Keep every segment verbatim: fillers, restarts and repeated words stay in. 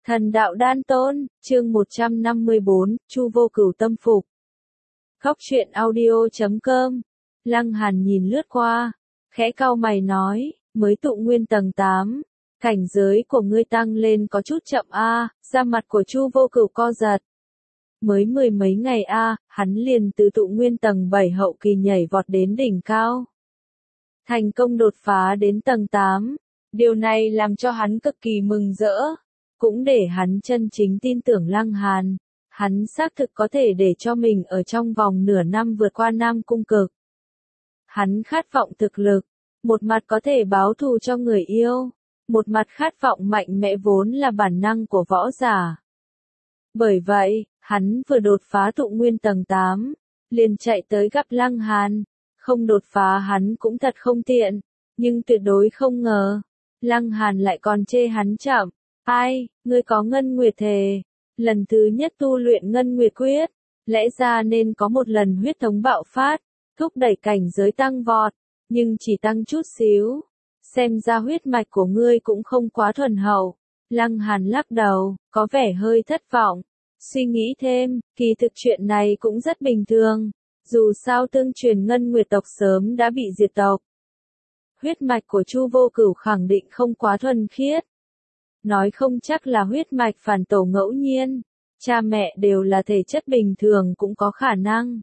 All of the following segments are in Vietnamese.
Thần đạo đan tôn, chương một trăm năm mươi bốn, Chu Vô Cửu tâm phục. Góc truyện audio chấm com. Lăng Hàn nhìn lướt qua, khẽ cau mày nói, mới tụ nguyên tầng tám, cảnh giới của ngươi tăng lên có chút chậm a. Da mặt của Chu Vô Cửu co giật. Mới mười mấy ngày a, hắn liền từ tụ nguyên tầng bảy hậu kỳ nhảy vọt đến đỉnh cao. Thành công đột phá đến tầng tám, điều này làm cho hắn cực kỳ mừng rỡ. Cũng để hắn chân chính tin tưởng Lăng Hàn, hắn xác thực có thể để cho mình ở trong vòng nửa năm vượt qua Nam Cung Cực. Hắn khát vọng thực lực, một mặt có thể báo thù cho người yêu, một mặt khát vọng mạnh mẽ vốn là bản năng của võ giả. Bởi vậy, hắn vừa đột phá tụ nguyên tầng tám, liền chạy tới gặp Lăng Hàn, không đột phá hắn cũng thật không tiện, nhưng tuyệt đối không ngờ, Lăng Hàn lại còn chê hắn chậm. Ai, ngươi có ngân nguyệt thề, lần thứ nhất tu luyện ngân nguyệt quyết, lẽ ra nên có một lần huyết thống bạo phát, thúc đẩy cảnh giới tăng vọt, nhưng chỉ tăng chút xíu. Xem ra huyết mạch của ngươi cũng không quá thuần hậu. Lăng Hàn lắc đầu, có vẻ hơi thất vọng. Suy nghĩ thêm, kỳ thực chuyện này cũng rất bình thường. Dù sao tương truyền ngân nguyệt tộc sớm đã bị diệt tộc. Huyết mạch của Chu Vô Cửu khẳng định không quá thuần khiết. Nói không chắc là huyết mạch phản tổ ngẫu nhiên, cha mẹ đều là thể chất bình thường cũng có khả năng.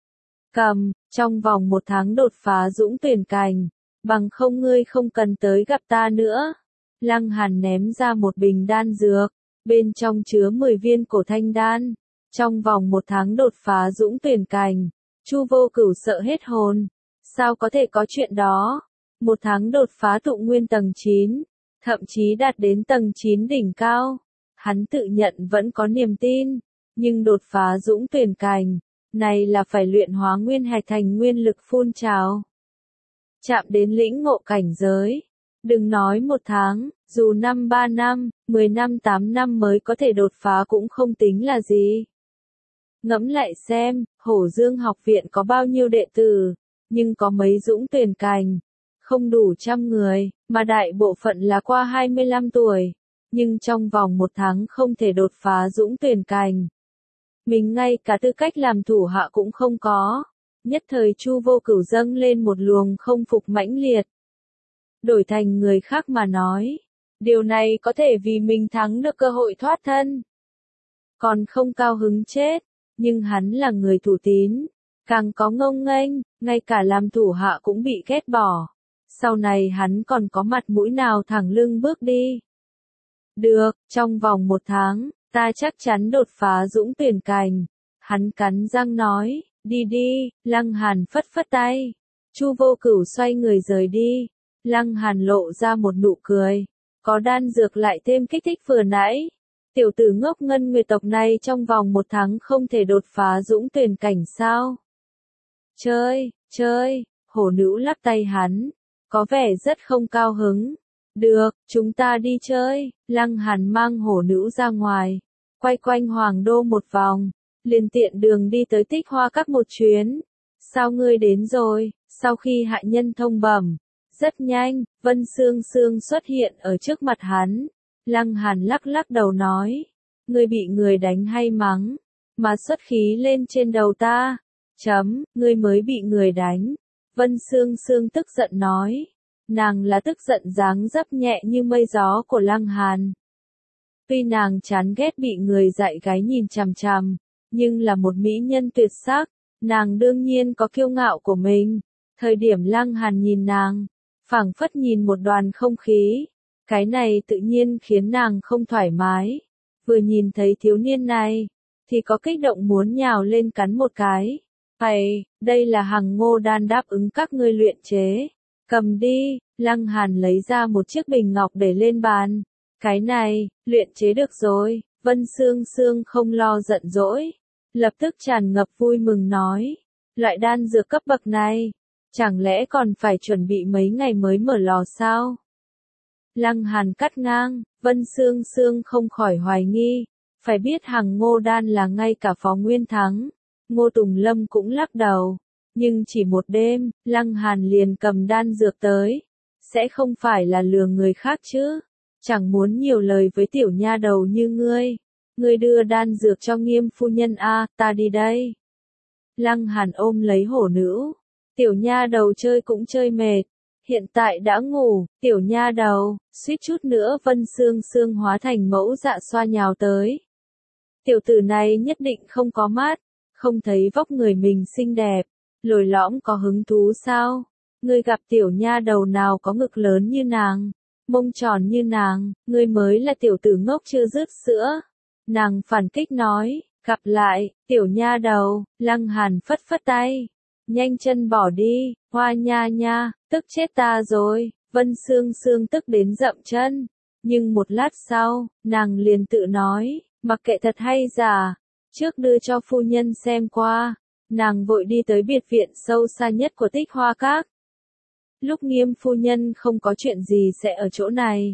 Cầm, trong vòng một tháng đột phá dũng tuyển cành, bằng không ngươi không cần tới gặp ta nữa. Lăng Hàn ném ra một bình đan dược, bên trong chứa mười viên cổ thanh đan. Trong vòng một tháng đột phá dũng tuyển cành, Chu Vô Cửu sợ hết hồn. Sao có thể có chuyện đó? Một tháng đột phá tụ nguyên tầng chín. Thậm chí đạt đến tầng chín đỉnh cao. Hắn tự nhận vẫn có niềm tin, nhưng đột phá dũng tuyển cành, này là phải luyện hóa nguyên hạch thành nguyên lực phun trào. Chạm đến lĩnh ngộ cảnh giới. Đừng nói một tháng, dù năm ba năm, mười năm tám năm mới có thể đột phá cũng không tính là gì. Ngẫm lại xem, Hổ Dương học viện có bao nhiêu đệ tử, nhưng có mấy dũng tuyển cành. Không đủ trăm người, mà đại bộ phận là qua hai mươi lăm tuổi, nhưng trong vòng một tháng không thể đột phá dũng tuyển cành. Mình ngay cả tư cách làm thủ hạ cũng không có, nhất thời Chu Vô Cửu dâng lên một luồng không phục mãnh liệt. Đổi thành người khác mà nói, điều này có thể vì mình thắng được cơ hội thoát thân. Còn không cao hứng chết, nhưng hắn là người thủ tín, càng có ngông nghênh, ngay cả làm thủ hạ cũng bị ghét bỏ. Sau này hắn còn có mặt mũi nào thẳng lưng bước đi. Được, trong vòng một tháng, ta chắc chắn đột phá dũng tuyển cành. Hắn cắn răng nói, đi đi. Lăng Hàn phất phất tay. Chu Vô Cửu xoay người rời đi. Lăng Hàn lộ ra một nụ cười. Có đan dược lại thêm kích thích vừa nãy. Tiểu tử ngốc ngân nguyệt tộc này trong vòng một tháng không thể đột phá dũng tuyển cảnh sao? Chơi, chơi. Hổ nữ lắc tay hắn. Có vẻ rất không cao hứng. Được, chúng ta đi chơi. Lăng Hàn mang hổ nữ ra ngoài, quay quanh Hoàng Đô một vòng, liền tiện đường đi tới Tích Hoa Các một chuyến. Sao ngươi đến rồi? Sau khi hạ nhân thông bẩm, rất nhanh, Vân Sương Sương xuất hiện ở trước mặt hắn. Lăng Hàn lắc lắc đầu nói, ngươi bị người đánh hay mắng, mà xuất khí lên trên đầu ta. Chấm, ngươi mới bị người đánh. Vân Sương Sương tức giận nói. Nàng là tức giận dáng dấp nhẹ như mây gió của Lăng Hàn. Tuy nàng chán ghét bị người dạy gái nhìn chằm chằm, nhưng là một mỹ nhân tuyệt sắc, nàng đương nhiên có kiêu ngạo của mình. Thời điểm Lăng Hàn nhìn nàng, phảng phất nhìn một đoàn không khí. Cái này tự nhiên khiến nàng không thoải mái. Vừa nhìn thấy thiếu niên này, thì có kích động muốn nhào lên cắn một cái. Hay, đây là hằng ngô đan đáp ứng các ngươi luyện chế. Cầm đi. Lăng Hàn lấy ra một chiếc bình ngọc để lên bàn. Cái này, luyện chế được rồi. Vân Sương Sương không lo giận dỗi, lập tức tràn ngập vui mừng nói. Loại đan dược cấp bậc này, chẳng lẽ còn phải chuẩn bị mấy ngày mới mở lò sao? Lăng Hàn cắt ngang, Vân Sương Sương không khỏi hoài nghi. Phải biết hằng ngô đan là ngay cả Phó Nguyên Thắng, Ngô Tùng Lâm cũng lắc đầu. Nhưng chỉ một đêm, Lăng Hàn liền cầm đan dược tới. Sẽ không phải là lừa người khác chứ? chẳng muốn nhiều lời với tiểu nha đầu như ngươi. Ngươi đưa đan dược cho Nghiêm phu nhân a, ta đi đây. Lăng Hàn ôm lấy hổ nữ. Tiểu nha đầu chơi cũng chơi mệt. Hiện tại đã ngủ, tiểu nha đầu, suýt chút nữa Vân Sương Sương hóa thành mẫu dạ xoa nhào tới. Tiểu tử này nhất định không có mắt, không thấy vóc người mình xinh đẹp, lồi lõm có hứng thú sao? Ngươi gặp tiểu nha đầu nào có ngực lớn như nàng, mông tròn như nàng, ngươi mới là tiểu tử ngốc chưa dứt sữa. Nàng phản kích nói, gặp lại, tiểu nha đầu. Lăng Hàn phất phất tay, nhanh chân bỏ đi. Hoa nha nha, tức chết ta rồi. Vân Sương Sương tức đến dậm chân, nhưng một lát sau, nàng liền tự nói, mặc kệ thật hay giả, trước đưa cho phu nhân xem qua. Nàng vội đi tới biệt viện sâu xa nhất của Tích Hoa Các. Lúc Nghiêm phu nhân không có chuyện gì sẽ ở chỗ này.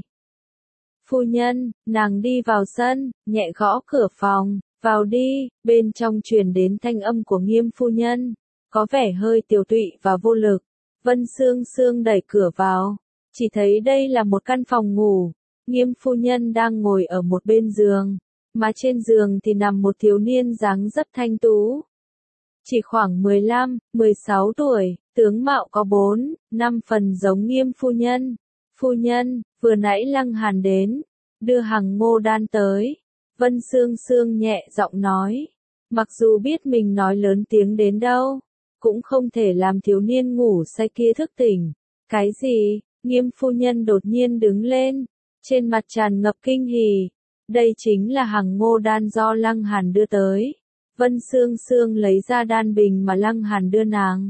Phu nhân, nàng đi vào sân, nhẹ gõ cửa phòng, vào đi. Bên trong truyền đến thanh âm của Nghiêm phu nhân, có vẻ hơi tiều tụy và vô lực. Vân Sương Sương đẩy cửa vào, chỉ thấy đây là một căn phòng ngủ. Nghiêm phu nhân đang ngồi ở một bên giường, mà trên giường thì nằm một thiếu niên dáng dấp thanh tú. Chỉ khoảng mười lăm, mười sáu tuổi, tướng mạo có bốn, năm phần giống Nghiêm phu nhân. Phu nhân, vừa nãy Lăng Hàn đến, đưa hằng ngô đan tới. Vân Sương Sương nhẹ giọng nói, mặc dù biết mình nói lớn tiếng đến đâu, cũng không thể làm thiếu niên ngủ say kia thức tỉnh. Cái gì? Nghiêm phu nhân đột nhiên đứng lên, trên mặt tràn ngập kinh hỉ. Đây chính là hằng ngô đan do Lăng Hàn đưa tới. Vân Sương Sương lấy ra đan bình mà Lăng Hàn đưa nàng.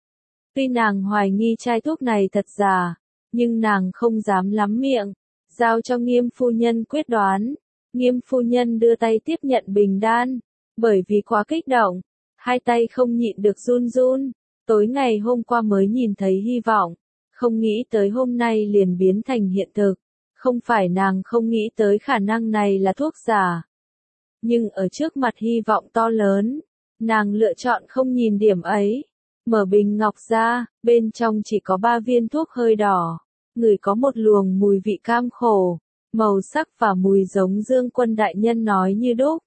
Tuy nàng hoài nghi chai thuốc này thật giả, nhưng nàng không dám lắm miệng, giao cho Nghiêm phu nhân quyết đoán. Nghiêm phu nhân đưa tay tiếp nhận bình đan, bởi vì quá kích động, hai tay không nhịn được run run. Tối ngày hôm qua mới nhìn thấy hy vọng, không nghĩ tới hôm nay liền biến thành hiện thực. Không phải nàng không nghĩ tới khả năng này là thuốc giả, nhưng ở trước mặt hy vọng to lớn, nàng lựa chọn không nhìn điểm ấy. Mở bình ngọc ra, bên trong chỉ có ba viên thuốc hơi đỏ, ngửi có một luồng mùi vị cam khổ, màu sắc và mùi giống Dương Quân đại nhân nói như đúc.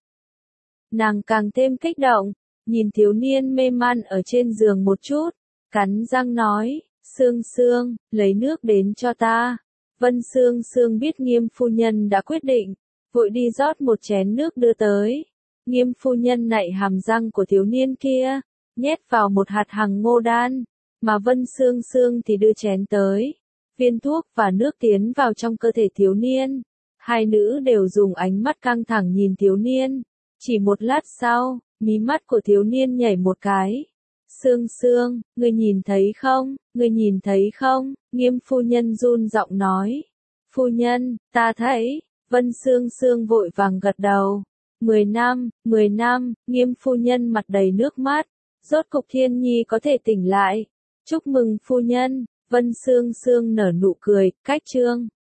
Nàng càng thêm kích động, nhìn thiếu niên mê man ở trên giường một chút, cắn răng nói, Sương Sương, lấy nước đến cho ta. Vân Sương Sương biết Nghiêm phu nhân đã quyết định, vội đi rót một chén nước đưa tới. Nghiêm phu nhân nạy hàm răng của thiếu niên kia, nhét vào một hạt hằng ngô đan, mà Vân Sương Sương thì đưa chén tới. Viên thuốc và nước tiến vào trong cơ thể thiếu niên. Hai nữ đều dùng ánh mắt căng thẳng nhìn thiếu niên. Chỉ một lát sau, mí mắt của thiếu niên nhảy một cái. Sương Sương, ngươi nhìn thấy không, ngươi nhìn thấy không? Nghiêm phu nhân run giọng nói. Phu nhân, ta thấy. Vân Sương Sương vội vàng gật đầu. Mười năm, mười năm, Nghiêm phu nhân mặt đầy nước mắt. Rốt cục Thiên Nhi có thể tỉnh lại. Chúc mừng phu nhân. Vân Sương Sương nở nụ cười, cách chương.